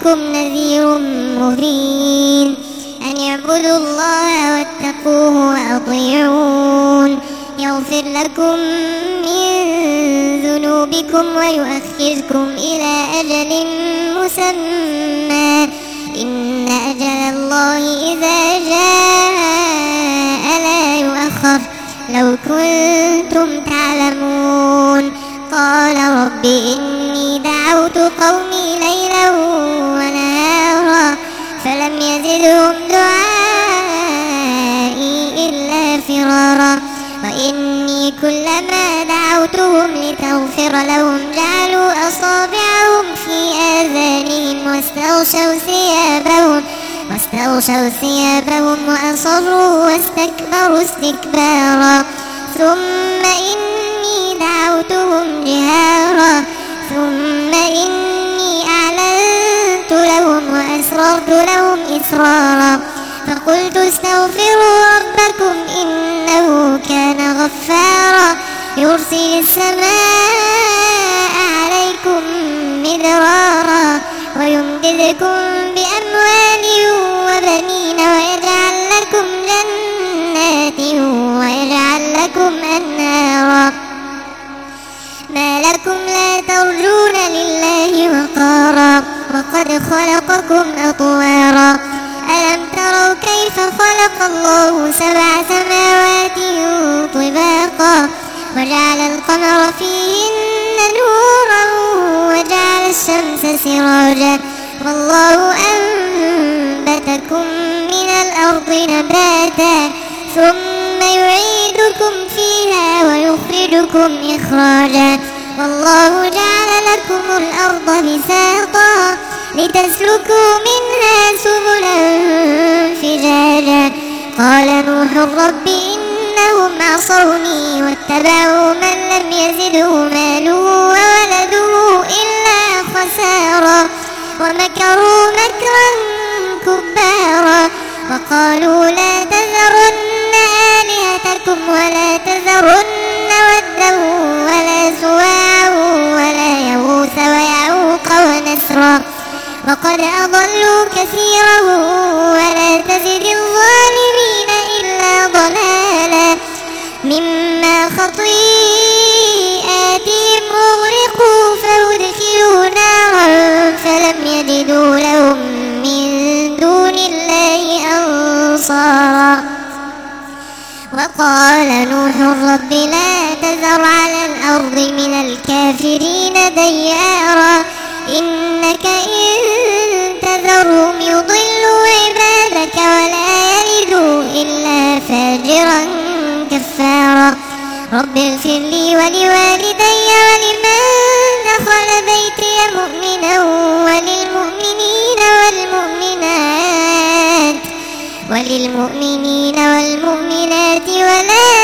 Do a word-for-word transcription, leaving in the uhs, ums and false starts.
لكم نذير مبين أن اعبدوا الله واتقوه وأطيعون يغفر لكم من ذنوبكم ويؤخركم إلى أجل مسمى إن أجل الله إذا جاء لا يؤخر لو كنتم تعلمون قال رب إني دعوت قومي ليلا ونهارا فلم يزدهم دعائي إلا فرارا وإني كلما دعوتهم لتغفر لهم جعلوا أصابعهم في آذانهم واستغشوا ثيابهم واستغشوا ثيابهم وأصروا واستكبروا استكبارا ثم إني دعوتهم جهارا ثم إني أعلنت لهم وأسررت لهم إسرارا فقلت استغفروا ربكم إنه كان غفارا يرسل السماء عليكم مدرارا ويمددكم بأموال وبنين ويجعل لكم جنات ويجعل لكم أنهارا ما لكم لا ترجون لله وقارا وقد خلقكم أطوارا ألم تروا كيف خلق الله سبع سماوات طباقا وجعل القمر فيهن نورا وجعل الشمس سراجا والله أنبتكم من الأرض نباتا ثم يعيدكم فيها ويخرجكم إخراجا والله جعل لكم الأرض بساطا لتسلكوا منها سبلا فجاجا قال نوح رب إنهم عصوني واتبعوا من لم يزده ماله وولده إلا خسارا ومكروا مكرا كبارا وقالوا لا تذرن آلهتكم ولا تذرن ودا ولا سواعا ولا يغوث ويعوق ونسرا وقد أضلوا كثيرا ولا تزد الظالمين إلا ضلالا مما خطيئاتهم أغرقوا فأدخلوا نارا فلم يجدوا لهم من دون الله أنصارا وقال نوح رب لا تذر على الأرض من الكافرين ديارا إنك إن تذرهم يضلوا عبادك ولا يلدوا إلا فاجرا كفارا رب اغفر لي ولوالدي ولمن دخل بيتي مؤمنا وللمؤمنين والمؤمنات وللمؤمنين والمؤمنات ولا